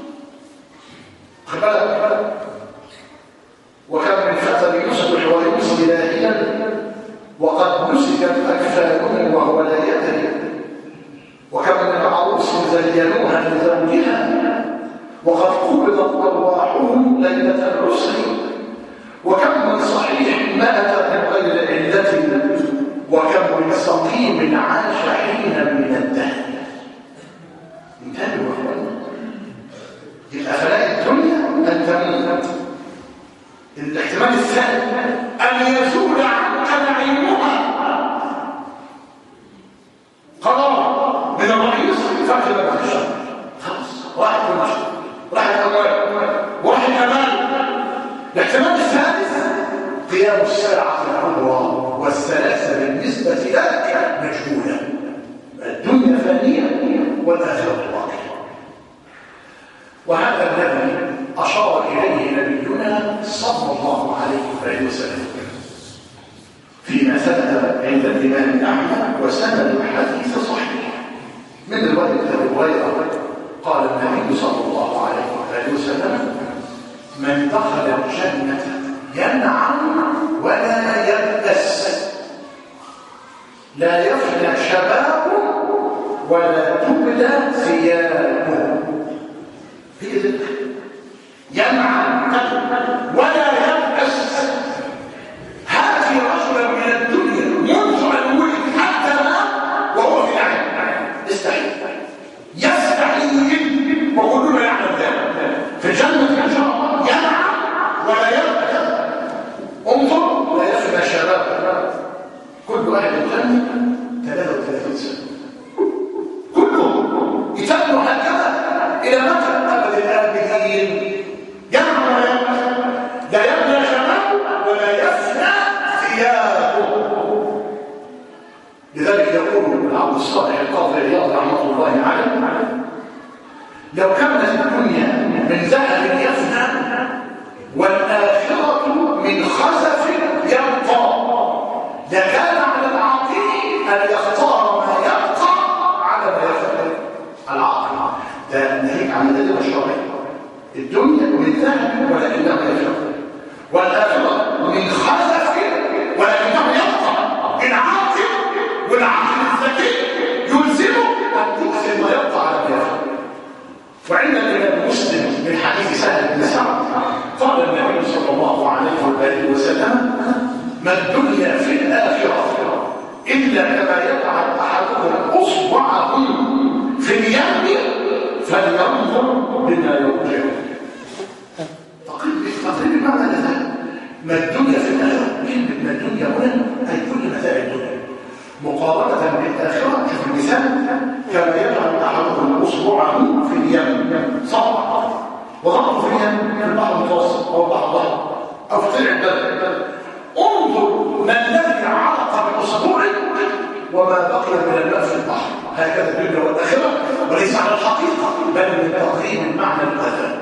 وكان من فتى يصبح ويمسي لاهيا وقد نسكت أكفانه وهو لا يدري، وكم من عروس زينوها لزوجها وقد قبضت أرواحهم ليلة العسر، وكم من صحيح مات من غير علة وكم من سقيم عاش حينا من الدهر. انتبهوا يا اخوانا، الافلاء الدنيا ان تموت. الاحتمال الثاني ان يزول عنك نعيمها. قرار من الرئيس فاكر بعد الشهر خلاص راحت كل شيء، راحت اموال وراحت امال. الاحتمال الثالث قيام الساعه الكبرى والثلاثه بالنسبه لك مجهوله. الدنيا فانيه والآخرة باقية. وهذا الذي أشار إليه نبينا صلى الله عليه وسلم فيما ثبت عند الإمام أحمد وسند الحديث صحيح من رواية أبي هريرة قال النبي صلى الله عليه وسلم من دخل الجنة ينعم ولا يبأس لا يفنى شبابه ولا تبلى ثيابه. هي ذلك ينعم ولا يبأس. هذه رجلا من الدنيا منذ أن ولد حتى مات وهو في العين يستحي وكلنا يعلم ذلك. في الجنة إن شاء الله ينعم ولا يبأس. انظر لا يفنى شبابه. كل واحد الجنة 33 سنة يتبنوا هكذا إلى متى أبد الآبدين. ينعم ولا يبأس لا يبنى شبابه ولا يفنى ثيابه. لذلك يقول ابن عبد الصالح القاضي عياض رحمه الله عليه لو كانت الدنيا من ذهب يفنى والآخرة من خزف يبقى لكان على العاقل أن يختار ما يبقى على ما يفنى. العقل ده ناهيك عن الأدلة الشرعية. الدنيا من ذهب ولكنها يفنى والآخرة من خزف ولكنها يبقى. العاقل والعقل الذكي يلزمه أن تؤثر ما يبقى على ما يفنى. وعند الإمام مسلم من حديث سهل بن سعد قال النبي صلى الله عليه وسلم ما الدنيا في الآخرة إلا كما يجعل أحدكم أصبعه في اليم فلينظر بما يرجع. تقريب معنى ذلك ما الدنيا في الآخرة. كلمة ما الدنيا هنا أي كل متاع الدنيا مقارنة بالآخرة. شوف المثال كما يجعل أحدكم أصبعه في اليم صعب وضعه في اليم في البحر المتوسط أو البحر الأحمر إلى الماء في البحر، هكذا الدنيا والآخرة، وليس على الحقيقة بل من تقريب المعنى الأذى.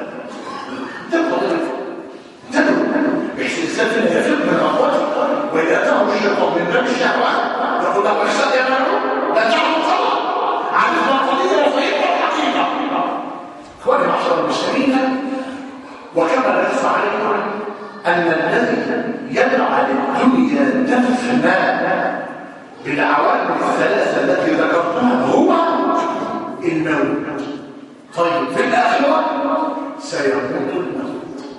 تدعو بحيث الإنسان فينا يفق من أخواته، وإذا أتاه الشيطان من باب الشهوات يقول له احسن يا مالك لا تعلم خطأ عن الباطنية وفهمها الحقيقة. إخواني معشر المسلمين، وكما لا يخفى عليكم أن الذي يجعل الدنيا تفنى بالعوامل الثلاثة التي ذكرتها هو الموت. طيب في الآخرة سيموت الموت.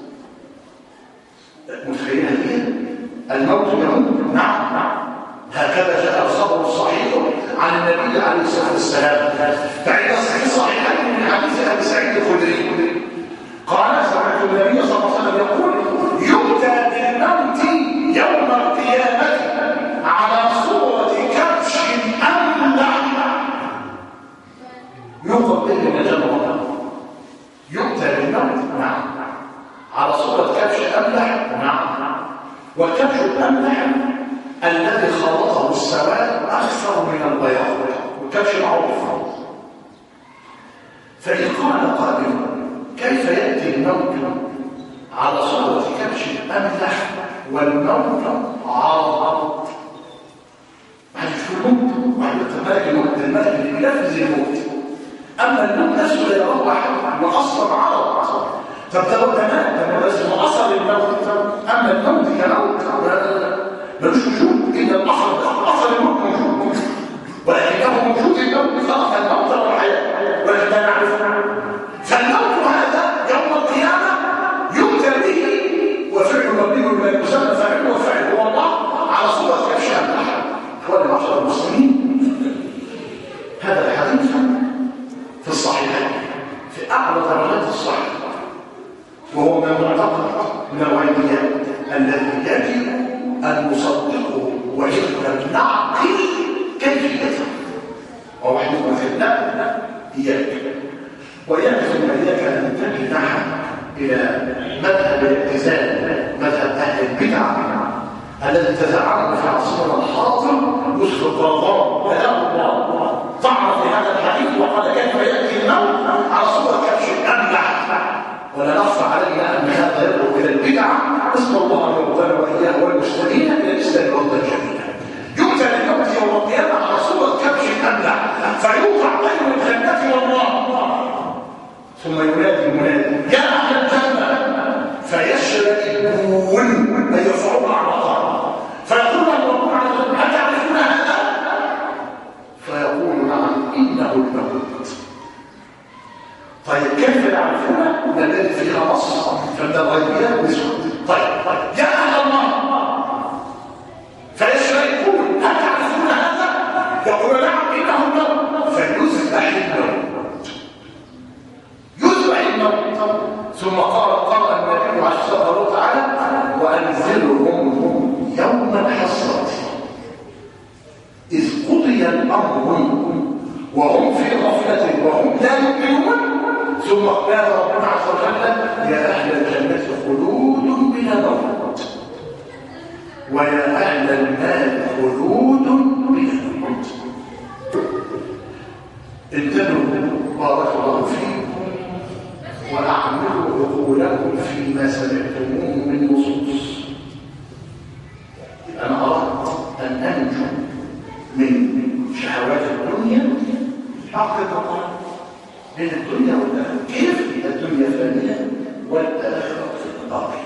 متخيلها دي؟ الموت يموت، نعم. هكذا جاء الخبر الصحيح عن النبي عليه الصلاة والسلام فعند صحيحين من حديث أبي سعيد الخدري قال: سمعت النبي صلى الله عليه وسلم يقول: يؤتى بالموت يوم القيامة على صورة كبش أملح. يوقف به من جنة. يؤتى بالموت، نعم، على صورة كبش أملح، نعم. والكبش الأملح الذي خلطه السواد أكثر من البياض، والكبش معروف. فإن قال قائل: كيف يأتي الموت على صورة كبش أملح والموت عرض؟ واحد يشوف الموت، واحد يتمالك الموت، الملك اللي بينفذ الموت. أما الموت نفسه لا يراه واحد وأصلا عرض. طب ده تمام، بس أصل الموت. أما الموت كموت ملوش وجود إلا الأصل. أصل الموت موجود، ولكنه موجود الموت خلق الموت والحياة، ولكن لا نعرفه. فالموت هذا يوم القيامة يؤتى به، وفعل مبني من المسمى فاعل وفعل هو الله على صورة كبش أملح. إخواني معشر المسلمين، هذا الحديث في الصحيحين في أعلى درجات الصحة، وهو من معتقد النوعيات الذي يجب أن نصدقه ويجب نعقل كيفيته. وواحد يقول: لا إياك ويلزم إياك أن تنحى إلى مذهب الاعتزال، مذهب أهل البدع الذي تزعم في عصرنا الحاضر يسر الضرضان كلام الله طعن في هذا الحديث وقال: كيف يأتي الموت على صورة كبش أملح؟ ولا نخفى علينا أن هذا يدعو إلى البدع. نسأل الله أن يرضى وإياه والمسلمين إلى الإسلام والرضا الجميل. يؤتى للموت يوم القيامة على صورة كبش أملح فيوضع بين الجنة والنار، ثم ينادي المنادي: يا أهل الجنة، فيشربون أي يرفعون أعناقهم، فيقول لهم ربنا عز وجل: هل تعرفون هذا؟ فيقول: نعم، إنه الموت. طيب كيف يعرفون؟ الذي فيها نص فمن الغيبيات نسوة. طيب يا أهل الله، فيشربون: هل تعرفون هذا؟ يقول: نعم، إنه الموت. فيذبح الموت، يذبح الموت. ثم قال النبي عليه الصلاة والسلام: وأنزلهم يوم الحسرة إذ قضي الأمر وهم في غفلة وهم لا يؤمنون. ثم قال ربنا عز وجل: يا أهل الجنة خلود بلا موت، ويا أهل النار خلود بلا موت. انتبهوا بارك الله فيكم وأعملوا عقولكم فيما سمعتموه من نصوص. أنا أردت أن أنجو من شهوات الدنيا حقيقة، من الدنيا والآخرة. كيف الدنيا فانية والآخرة باقية؟